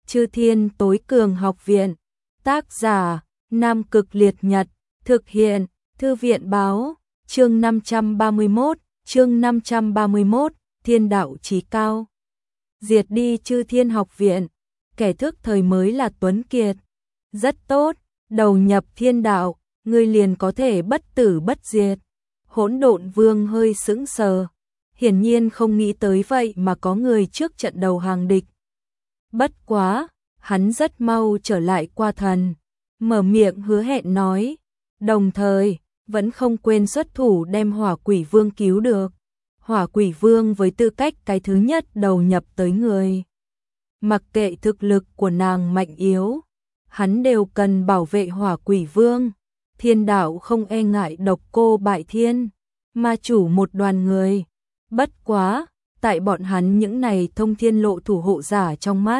Chư Thiên Tối Cường Học Viện. Tác giả: Nam Cực Liệt Nhật. Thực hiện: Thư viện báo. Chương 531, Thiên đạo chí cao. Diệt đi Chư Thiên Học Viện. Kẻ thức thời mới là Tuấn Kiệt. Rất tốt, đầu nhập thiên đạo, ngươi liền có thể bất tử bất diệt. Hỗn Độn Vương hơi sững sờ, hiển nhiên không nghĩ tới vậy mà có người trước trận đầu hàng địch. Bất quá, hắn rất mau trở lại qua thần, mở miệng hứa hẹn nói, đồng thời vẫn không quên xuất thủ đem Hỏa Quỷ Vương cứu được. Hỏa Quỷ Vương với tư cách cái thứ nhất đầu nhập tới người. Mặc kệ thực lực của nàng mạnh yếu, hắn đều cần bảo vệ Hỏa Quỷ Vương. Thiên đạo không e ngại Độc Cô Bại Thiên, ma chủ một đoàn người. Bất quá, tại bọn hắn những này thông thiên lộ thủ hộ giả trong mắt,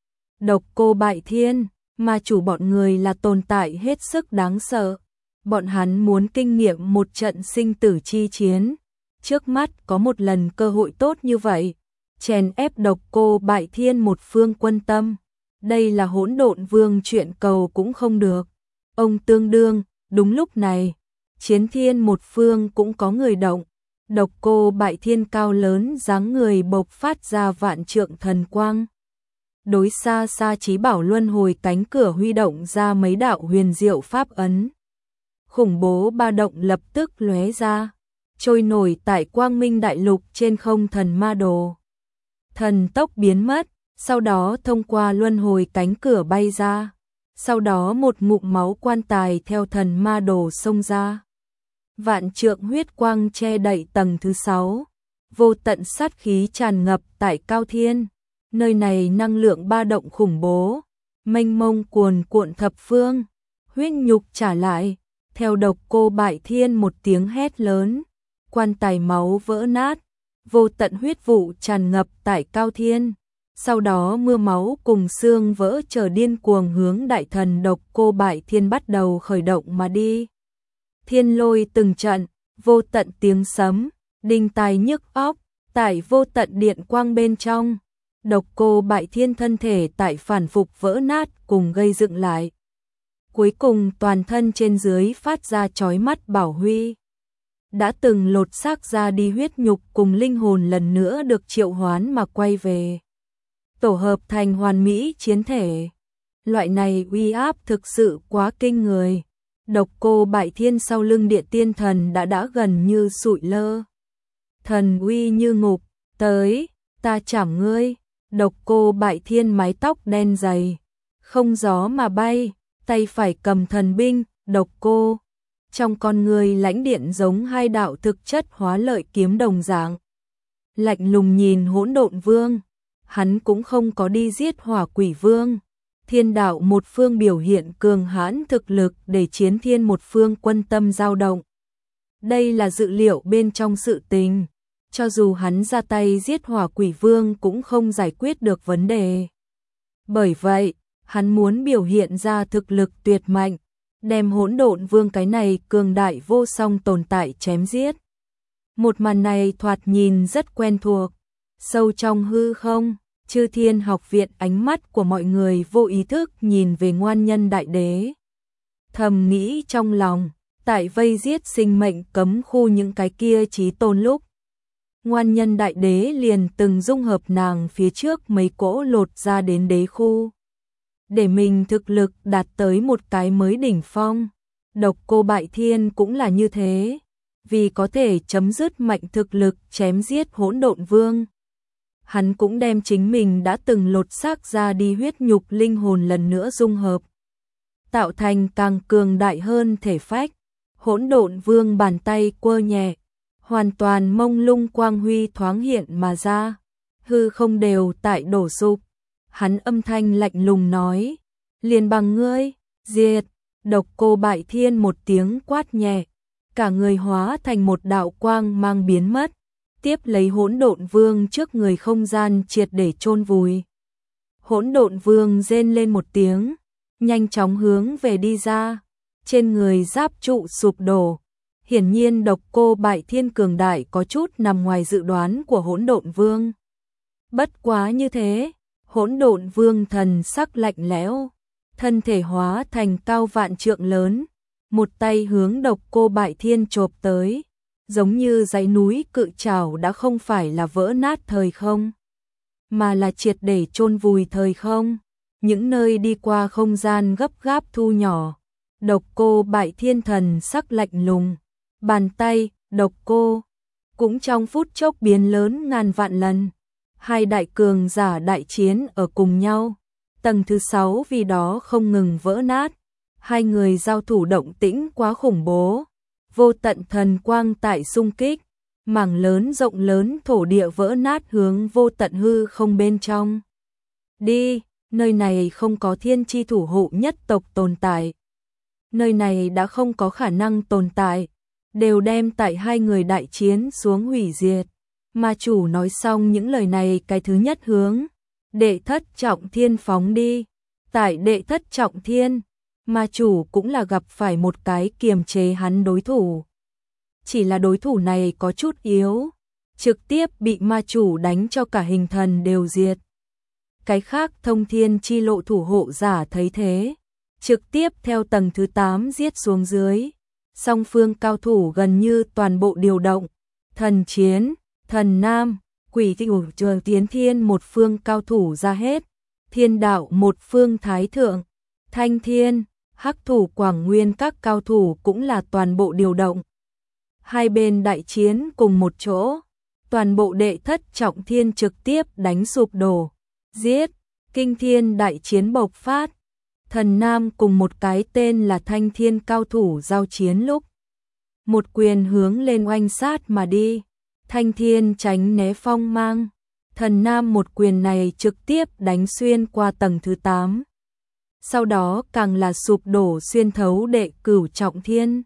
Độc Cô Bại Thiên, ma chủ bọn người là tồn tại hết sức đáng sợ. Bọn hắn muốn kinh nghiệm một trận sinh tử chi chiến. Trước mắt có một lần cơ hội tốt như vậy, chèn ép Độc Cô Bại Thiên một phương quân tâm. Đây là Hỗn Độn Vương chuyện cầu cũng không được. Ông tương đương, đúng lúc này, Chiến Thiên một phương cũng có người động. Độc Cô Bại Thiên cao lớn dáng người bộc phát ra vạn trượng thần quang. Đối xa xa Chí Bảo luân hồi cánh cửa huy động ra mấy đạo huyền diệu pháp ấn. Khủng bố ba động lập tức lóe ra, trôi nổi tại Quang Minh Đại Lục trên không thần ma đồ. Thần tốc biến mất, sau đó thông qua luân hồi cánh cửa bay ra. Sau đó một ngụm máu quan tài theo thần ma đồ xông ra. Vạn trượng huyết quang che đậy tầng thứ 6. Vô tận sát khí tràn ngập tại Cao Thiên. Nơi này năng lượng ba động khủng bố, mênh mông cuồn cuộn thập phương. Huyết nhục trả lại, theo Độc Cô Bại Thiên một tiếng hét lớn, quan tài máu vỡ nát, vô tận huyết vụ tràn ngập tại Cao Thiên. Sau đó mưa máu cùng xương vỡ trở điên cuồng hướng đại thần Độc Cô Bại Thiên bắt đầu khởi động mà đi. Thiên lôi từng trận, vô tận tiếng sấm, đinh tai nhức óc, tại vô tận điện quang bên trong. Độc Cô Bại Thiên thân thể tại phản phục vỡ nát cùng gây dựng lại. Cuối cùng toàn thân trên dưới phát ra chói mắt bảo huy. Đã từng lột xác ra đi huyết nhục cùng linh hồn lần nữa được triệu hoán mà quay về. Tổ hợp thành hoàn mỹ chiến thể. Loại này uy áp thực sự quá kinh người. Độc Cô Bại Thiên sau lưng Địa Tiên Thần đã gần như sụi lơ. Thần uy như ngục, tới, ta chảm ngươi. Độc Cô Bại Thiên mái tóc đen dày, không gió mà bay, tay phải cầm thần binh, độc cô. Trong con người lãnh điện giống hai đạo thực chất hóa lợi kiếm đồng dạng. Lạnh lùng nhìn Hỗn Độn Vương, hắn cũng không có đi giết Hỏa Quỷ Vương. Thiên đạo một phương biểu hiện cường hãn thực lực để Chiến Thiên một phương quân tâm dao động. Đây là dự liệu bên trong sự tình. Cho dù hắn ra tay giết Hỏa Quỷ Vương cũng không giải quyết được vấn đề. Bởi vậy, hắn muốn biểu hiện ra thực lực tuyệt mạnh, đem Hỗn Độn Vương cái này cường đại vô song tồn tại chém giết. Một màn này thoạt nhìn rất quen thuộc. Sâu trong hư không, Chư Thiên Học Viện, ánh mắt của mọi người vô ý thức nhìn về Ngoan Nhân Đại Đế. Thầm nghĩ trong lòng, tại vây giết sinh mệnh cấm khu những cái kia chí tôn lúc, Ngoan Nhân Đại Đế liền từng dung hợp nàng phía trước mấy cỗ lột ra đến đế khu. Để mình thực lực đạt tới một cái mới đỉnh phong. Độc Cô Bại Thiên cũng là như thế. Vì có thể chấm dứt mạnh thực lực chém giết Hỗn Độn Vương, hắn cũng đem chính mình đã từng lột xác ra đi huyết nhục linh hồn lần nữa dung hợp, tạo thành càng cường đại hơn thể phách. Hỗn Độn Vương bàn tay quơ nhẹ, hoàn toàn mông lung quang huy thoáng hiện mà ra, hư không đều tại đổ sụp. Hắn âm thanh lạnh lùng nói, liền bằng ngươi, diệt. Độc Cô Bại Thiên một tiếng quát nhẹ, cả người hóa thành một đạo quang mang biến mất, tiếp lấy Hỗn Độn Vương trước người không gian triệt để chôn vùi. Hỗn Độn Vương rên lên một tiếng, nhanh chóng hướng về đi ra, trên người giáp trụ sụp đổ. Hiển nhiên Độc Cô Bại Thiên cường đại có chút nằm ngoài dự đoán của Hỗn Độn Vương. Bất quá như thế, Hỗn độn vương thần sắc lạnh lẽo, thân thể hóa thành cao vạn trượng lớn, một tay hướng Độc Cô Bại Thiên chộp tới, giống như dãy núi cự trảo đã không phải là vỡ nát thời không, mà là triệt để chôn vùi thời không. Những nơi đi qua không gian gấp gáp thu nhỏ, Độc Cô Bại Thiên thần sắc lạnh lùng, bàn tay Độc Cô cũng trong phút chốc biến lớn ngàn vạn lần. Hai đại cường giả đại chiến ở cùng nhau, tầng thứ 6 vì đó không ngừng vỡ nát, hai người giao thủ động tĩnh quá khủng bố, vô tận thần quang tại xung kích, mảng lớn rộng lớn thổ địa vỡ nát hướng vô tận hư không bên trong. Đi, nơi này không có thiên chi thủ hộ nhất tộc tồn tại. Nơi này đã không có khả năng tồn tại, đều đem tại hai người đại chiến xuống hủy diệt. Ma chủ nói xong những lời này, cái thứ nhất hướng Đệ Thất Trọng Thiên phóng đi. Tại Đệ Thất Trọng Thiên, ma chủ cũng là gặp phải một cái kiềm chế hắn đối thủ. Chỉ là đối thủ này có chút yếu, trực tiếp bị ma chủ đánh cho cả hình thần đều diệt. Cái khác thông thiên chi lộ thủ hộ giả thấy thế, trực tiếp theo tầng thứ 8 giết xuống dưới. Song phương cao thủ gần như toàn bộ điều động, thần chiến, thần nam, quỷ tiểu trường tiến thiên một phương cao thủ ra hết, thiên đạo một phương thái thượng, thanh thiên, hắc thủ quảng nguyên các cao thủ cũng là toàn bộ điều động. Hai bên đại chiến cùng một chỗ, toàn bộ Đệ Thất Trọng Thiên trực tiếp đánh sụp đổ, giết, kinh thiên đại chiến bộc phát. Thần nam cùng một cái tên là thanh thiên cao thủ giao chiến lúc, một quyền hướng lên oanh sát mà đi. Thanh thiên tránh né phong mang, thần nam một quyền này trực tiếp đánh xuyên qua tầng thứ 8. Sau đó càng là sụp đổ xuyên thấu Đệ Cửu Trọng Thiên.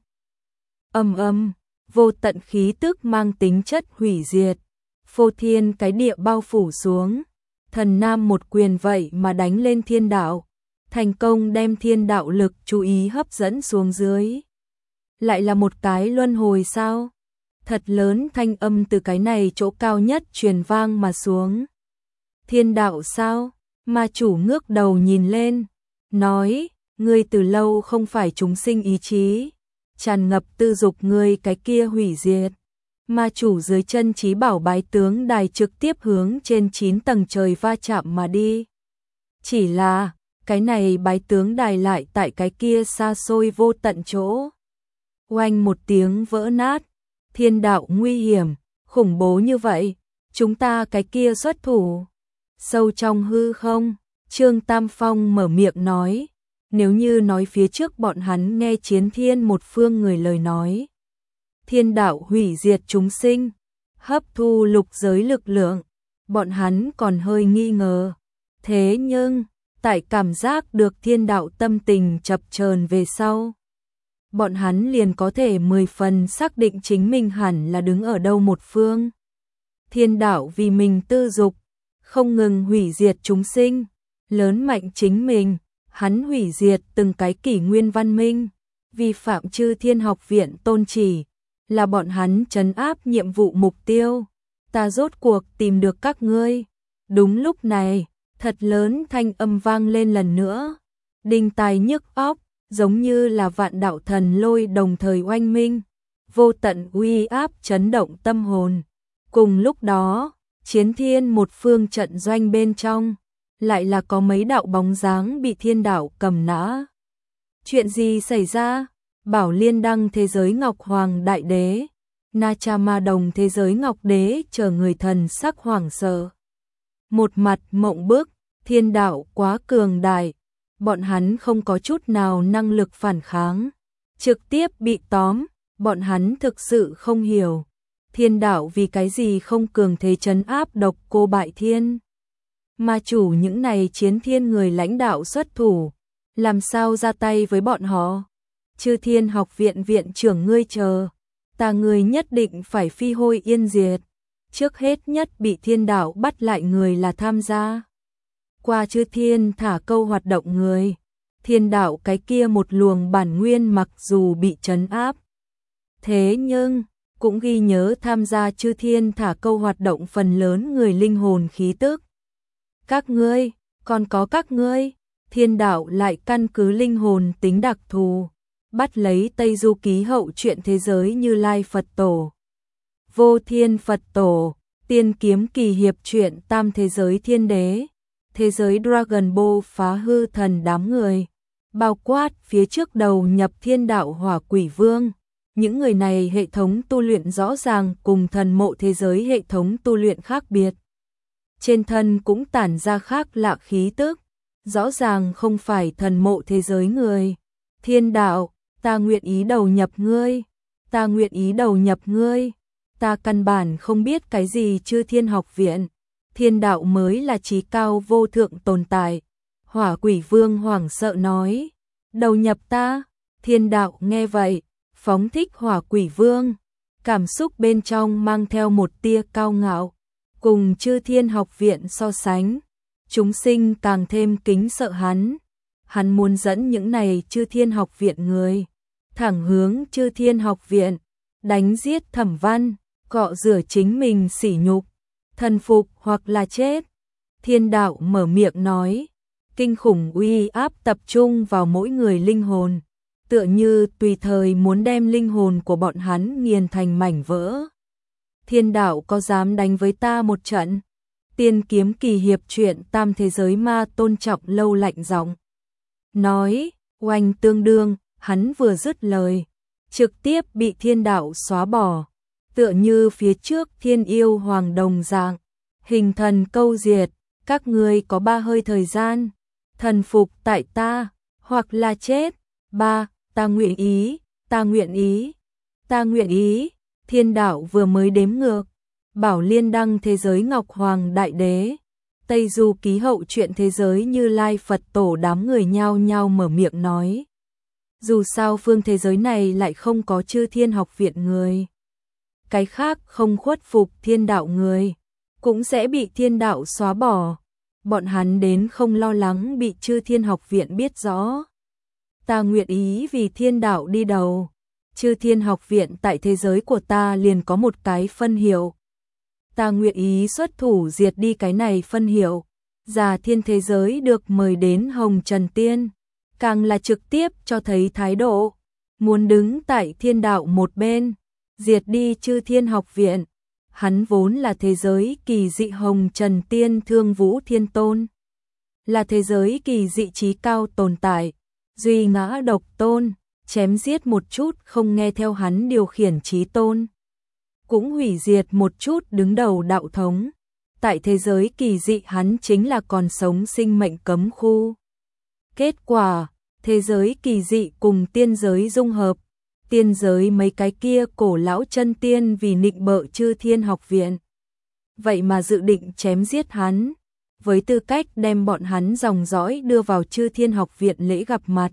Ầm ầm, vô tận khí tức mang tính chất hủy diệt, phô thiên cái địa bao phủ xuống. Thần nam một quyền vậy mà đánh lên thiên đạo, thành công đem thiên đạo lực chú ý hấp dẫn xuống dưới. Lại là một cái luân hồi sao? Thật lớn thanh âm từ cái này chỗ cao nhất truyền vang mà xuống. Thiên đạo sao? Ma chủ ngước đầu nhìn lên, nói, ngươi từ lâu không phải chúng sinh ý chí, tràn ngập tư dục ngươi cái kia hủy diệt. Ma chủ dưới chân chí bảo bái tướng đài trực tiếp hướng trên 9 tầng trời va chạm mà đi. Chỉ là, cái này bái tướng đài lại tại cái kia xa xôi vô tận chỗ. Oanh một tiếng vỡ nát. Thiên đạo nguy hiểm, khủng bố như vậy, chúng ta cái kia xuất thủ. Sâu trong hư không, Trương Tam Phong mở miệng nói, nếu như nói phía trước bọn hắn nghe chiến thiên một phương người lời nói. Thiên đạo hủy diệt chúng sinh, hấp thu lục giới lực lượng, bọn hắn còn hơi nghi ngờ. Thế nhưng, tại cảm giác được thiên đạo tâm tình chập chờn về sau, bọn hắn liền có thể 10 phần xác định chính mình hẳn là đứng ở đâu một phương. Thiên đạo vì mình tư dục, không ngừng hủy diệt chúng sinh, lớn mạnh chính mình, hắn hủy diệt từng cái kỷ nguyên văn minh, vi phạm Chư Thiên Học Viện tôn chỉ, là bọn hắn trấn áp nhiệm vụ mục tiêu. Ta rốt cuộc tìm được các ngươi. Đúng lúc này, thật lớn thanh âm vang lên lần nữa, đinh tai nhức óc, giống như là vạn đạo thần lôi đồng thời oanh minh, vô tận uy áp chấn động tâm hồn. Cùng lúc đó, chiến thiên một phương trận doanh bên trong, lại là có mấy đạo bóng dáng bị thiên đạo cầm nã. Chuyện gì xảy ra? Bảo Liên Đăng thế giới Ngọc Hoàng Đại Đế, Na Cha Ma Đồng thế giới Ngọc Đế chờ người thần sắc hoảng sợ. Một mặt mộng bức, thiên đạo quá cường đại, bọn hắn không có chút nào năng lực phản kháng, trực tiếp bị tóm, bọn hắn thực sự không hiểu. Thiên đạo vì cái gì không cường thế trấn áp Độc Cô Bại Thiên? Ma chủ những này chiến thiên người lãnh đạo xuất thủ, làm sao ra tay với bọn họ? Chư Thiên Học Viện viện trưởng ngươi chờ, ta ngươi nhất định phải phi hôi yên diệt. Trước hết nhất bị thiên đạo bắt lại người là tham gia qua Chư Thiên thả câu hoạt động người. Thiên đạo cái kia một luồng bản nguyên mặc dù bị trấn áp, thế nhưng cũng ghi nhớ tham gia Chư Thiên thả câu hoạt động phần lớn người linh hồn khí tức. Các ngươi, còn có các ngươi, thiên đạo lại căn cứ linh hồn tính đặc thù, bắt lấy Tây Du ký hậu truyện thế giới Như Lai Phật Tổ, Vô Thiên Phật Tổ, Tiên Kiếm Kỳ Hiệp truyện Tam Thế Giới Thiên Đế, thế giới Dragon Ball Phá Hư Thần đám người, bao quát phía trước đầu nhập thiên đạo Hỏa Quỷ Vương. Những người này hệ thống tu luyện rõ ràng cùng thần mộ thế giới hệ thống tu luyện khác biệt. Trên thân cũng tản ra khác lạ khí tức, rõ ràng không phải thần mộ thế giới người. Thiên đạo, ta nguyện ý đầu nhập ngươi, ta nguyện ý đầu nhập ngươi, ta căn bản không biết cái gì Chư Thiên Học Viện, thiên đạo mới là chí cao vô thượng tồn tại. Hỏa Quỷ Vương hoảng sợ nói, đầu nhập ta, thiên đạo nghe vậy, phóng thích Hỏa Quỷ Vương, cảm xúc bên trong mang theo một tia cao ngạo, cùng Chư Thiên Học Viện so sánh, chúng sinh càng thêm kính sợ hắn. Hắn muốn dẫn những này Chư Thiên Học Viện người, thẳng hướng Chư Thiên Học Viện, đánh giết Thẩm Văn, cọ rửa chính mình sỉ nhục, thần phục hoặc là chết. Thiên đạo mở miệng nói, kinh khủng uy áp tập trung vào mỗi người linh hồn, tựa như tùy thời muốn đem linh hồn của bọn hắn nghiền thành mảnh vỡ. Thiên đạo có dám đánh với ta một trận? Tiên Kiếm Kỳ Hiệp truyện Tam Thế Giới Ma Tôn trọng lâu lạnh giọng nói, oanh tương đương, hắn vừa dứt lời, trực tiếp bị thiên đạo xóa bỏ, tựa như phía trước Thiên Yêu Hoàng đồng dạng, hình thần câu diệt, các ngươi có 3 hơi thời gian, thần phục tại ta, hoặc là chết. 3. Ta nguyện ý, ta nguyện ý, ta nguyện ý. Thiên đạo vừa mới đếm ngược, Bảo Liên Đăng thế giới Ngọc Hoàng Đại Đế, Tây Du ký hậu truyện thế giới Như Lai Phật Tổ đám người nhao nhao mở miệng nói. Dù sao phương thế giới này lại không có Chư Thiên Học Viện người, cái khác không khuất phục thiên đạo người, cũng sẽ bị thiên đạo xóa bỏ. Bọn hắn đến không lo lắng bị Chư Thiên Học Viện biết rõ. Ta nguyện ý vì thiên đạo đi đầu. Chư Thiên Học Viện tại thế giới của ta liền có một cái phân hiệu. Ta nguyện ý xuất thủ diệt đi cái này phân hiệu. Già thiên thế giới được mời đến Hồng Trần Tiên, càng là trực tiếp cho thấy thái độ, muốn đứng tại thiên đạo một bên, diệt đi Chư Thiên Học Viện. Hắn vốn là thế giới kỳ dị Hồng Trần Tiên Thương Vũ Thiên Tôn, là thế giới kỳ dị trí cao tồn tại, duy ngã độc tôn, chém giết một chút không nghe theo hắn điều khiển trí tôn, cũng hủy diệt một chút đứng đầu đạo thống. Tại thế giới kỳ dị hắn chính là còn sống sinh mệnh cấm khu. Kết quả, thế giới kỳ dị cùng tiên giới dung hợp, tiên giới mấy cái kia cổ lão chân tiên vì nịnh bợ Chư Thiên Học Viện, vậy mà dự định chém giết hắn, với tư cách đem bọn hắn dòng dõi đưa vào Chư Thiên Học Viện lễ gặp mặt.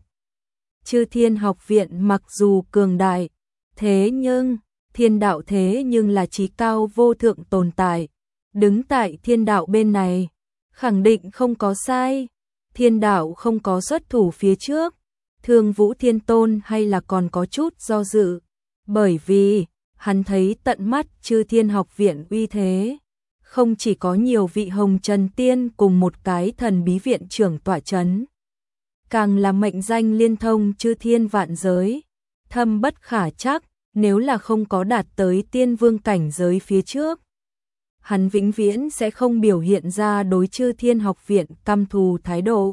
Chư Thiên Học Viện mặc dù cường đại, thế nhưng thiên đạo thế nhưng là chí cao vô thượng tồn tại, đứng tại thiên đạo bên này, khẳng định không có sai. Thiên đạo không có xuất thủ phía trước, Thương Vũ Thiên Tôn hay là còn có chút do dự, bởi vì hắn thấy tận mắt Chư Thiên Học Viện uy thế, không chỉ có nhiều vị Hồng Trần Tiên cùng một cái thần bí viện trưởng tọa chấn, càng là mệnh danh liên thông Chư Thiên vạn giới, thâm bất khả trắc. Nếu là không có đạt tới tiên vương cảnh giới phía trước, hắn vĩnh viễn sẽ không biểu hiện ra đối Chư Thiên Học Viện căm thù thái độ.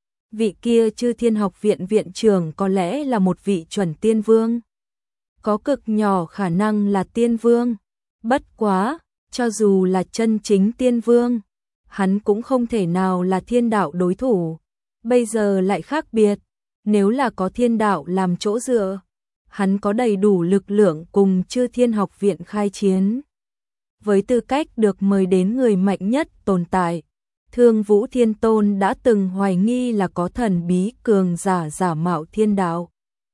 Vị kia Chư Thiên Học Viện viện trưởng có lẽ là một vị chuẩn tiên vương, có cực nhỏ khả năng là tiên vương. Bất quá, cho dù là chân chính tiên vương, hắn cũng không thể nào là thiên đạo đối thủ. Bây giờ lại khác biệt, nếu là có thiên đạo làm chỗ dựa, hắn có đầy đủ lực lượng cùng Chư Thiên Học Viện khai chiến. Với tư cách được mời đến người mạnh nhất tồn tại, Thương Vũ Thiên Tôn đã từng hoài nghi là có thần bí cường giả giả mạo thiên đạo,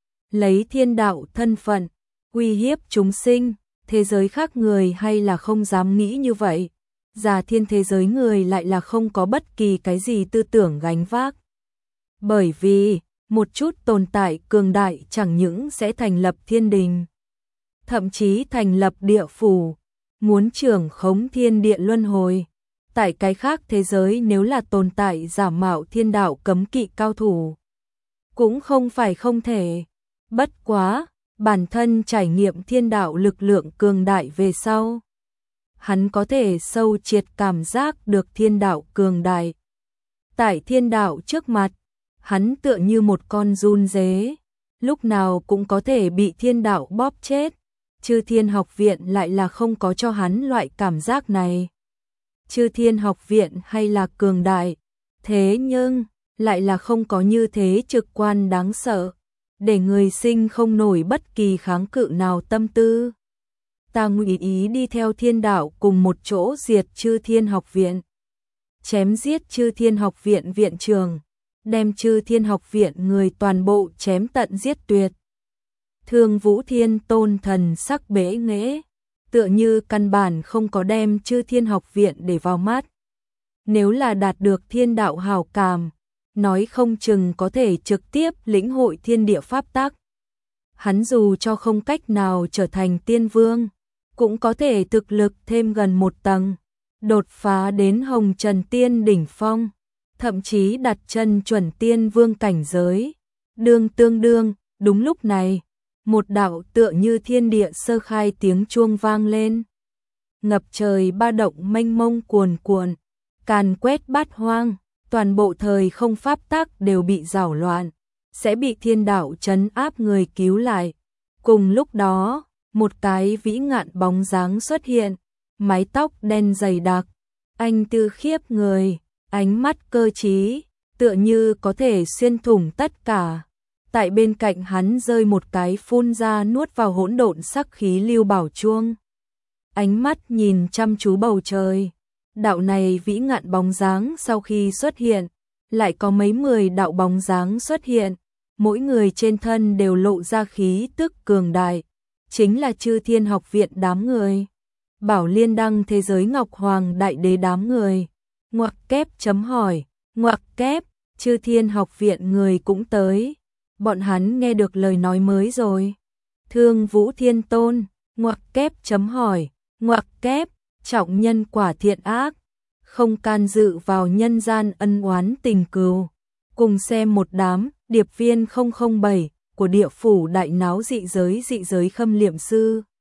lấy thiên đạo thân phận uy hiếp chúng sinh. Thế giới khác người hay là không dám nghĩ như vậy, Già thiên thế giới người lại là không có bất kỳ cái gì tư tưởng gánh vác. Bởi vì một chút tồn tại cường đại chẳng những sẽ thành lập thiên đình, thậm chí thành lập địa phủ, muốn trưởng khống thiên địa luân hồi, Tại cái khác thế giới nếu là tồn tại giả mạo thiên đạo cấm kỵ cao thủ, cũng không phải không thể. Bất quá, bản thân trải nghiệm thiên đạo lực lượng cường đại về sau, hắn có thể sâu triệt cảm giác được thiên đạo cường đại. Tại thiên đạo trước mặt, hắn tựa như một con giun dế, lúc nào cũng có thể bị thiên đạo bóp chết. Chư Thiên Học Viện lại là không có cho hắn loại cảm giác này. Chư Thiên Học Viện hay là cường đại, thế nhưng lại là không có như thế trực quan đáng sợ, để người sinh không nổi bất kỳ kháng cự nào tâm tư. Ta nguyện ý đi theo thiên đạo cùng một chỗ diệt Chư Thiên Học Viện, chém giết Chư Thiên Học Viện viện trưởng, đem Chư Thiên Học Viện người toàn bộ chém tận giết tuyệt. Thương Vũ Thiên Tôn thần sắc bẽ nghễ, tựa như căn bản không có đem Chư Thiên Học Viện để vào mắt. Nếu là đạt được thiên đạo hảo cảm, nói không chừng có thể trực tiếp lĩnh hội thiên địa pháp tắc. Hắn dù cho không cách nào trở thành tiên vương, cũng có thể thực lực thêm gần một tầng, đột phá đến Hồng Trần Tiên đỉnh phong, thậm chí đặt chân chuẩn tiên vương cảnh giới. Tương đương, đúng lúc này, một đạo tựa như thiên địa sơ khai tiếng chuông vang lên. Ngập trời ba động mênh mông cuồn cuộn, càn quét bát hoang, toàn bộ thời không pháp tắc đều bị rảo loạn, sẽ bị thiên đạo trấn áp người cứu lại. Cùng lúc đó, một cái vĩ ngạn bóng dáng xuất hiện, mái tóc đen dày đặc, anh tư khiếp người, ánh mắt cơ trí, tựa như có thể xuyên thủng tất cả. Tại bên cạnh hắn rơi một cái phun ra nuốt vào hỗn độn sắc khí lưu bảo chuông. Ánh mắt nhìn chăm chú bầu trời. Đạo này vĩ ngạn bóng dáng sau khi xuất hiện, lại có mấy 10 đạo bóng dáng xuất hiện, mỗi người trên thân đều lộ ra khí tức cường đại, chính là Chư Thiên Học Viện đám người. Bảo Liên Đăng thế giới Ngọc Hoàng Đại Đế đám người. Ngoặc kép chấm hỏi, ngoặc kép, Chư Thiên Học Viện người cũng tới. Bọn hắn nghe được lời nói mới rồi. Thương Vũ Thiên Tôn, ngoặc kép chấm hỏi, ngoặc kép, trọng nhân quả thiện ác, không can dự vào nhân gian ân oán tình cừu. Cùng xem một đám điệp viên 007 của địa phủ đại náo dị giới khâm liệm sư.